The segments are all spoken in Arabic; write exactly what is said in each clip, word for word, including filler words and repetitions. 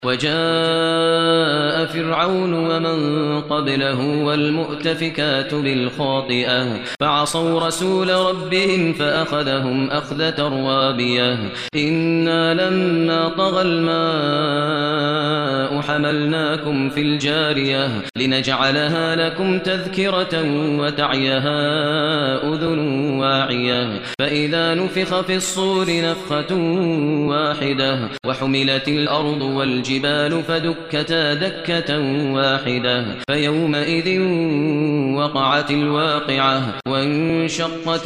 وجاء فرعون ومن قبله والمؤتفكات بالخاطئة فعصوا رسول ربهم فأخذهم أخذة روابية إنا لما طغى الماء حملناكم في الجارية لنجعلها لكم تذكرة وتعيها أذن واعية فإذا نفخ في الصور نفخة واحدة وحملت الأرض والجبال فدكتا دكة واحدة فيومئذ وقعت الواقعة وانشقت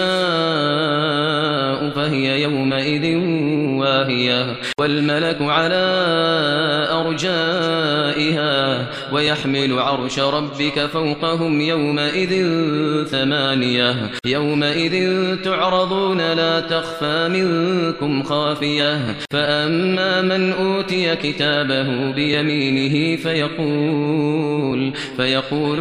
السماء فهي يومئذ واهية والملك على أرجائها ويحمل عرش ربك فوقهم يومئذ ثمانية يومئذ تعرضون لا تخفى منكم خافية فأما من أوتي كتابه بيمينه فيقول فيقول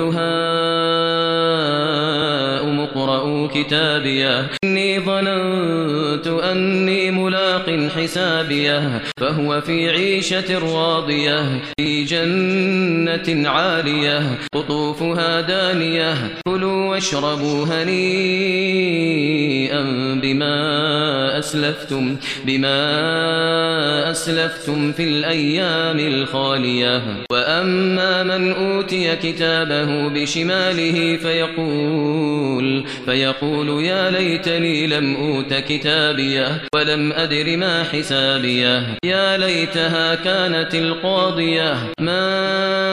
هاؤم اقرءوا كتابيه إني ظننت أني ملاق حسابيه فهو في عيشة راضية في جنة عالية قطوفها دانية كلوا واشربوا هنيئا بما أسلفتم بما أسلفتم في الأيام الخالية وأما من أوتي كتابه بشماله فيقول فيقول يا ليتني لم أوت كتابيه ولم أدر ما حسابيه يا ليتها كانت القاضية ما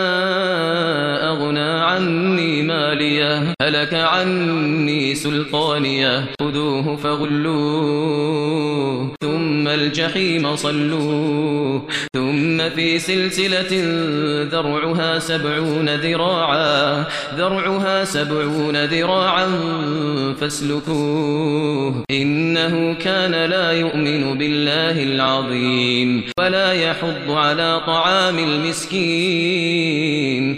أغنى عني ماليه هلك عني سلطانيه خذوه فغلوه ثم الجحيم صلوه ثم في سلسلة ذرعها سبعون ذراعا ذرعها سبعون ذراعا فاسلكوه إنه كان لا يؤمن بالله العظيم ولا يحض على طعام المسكين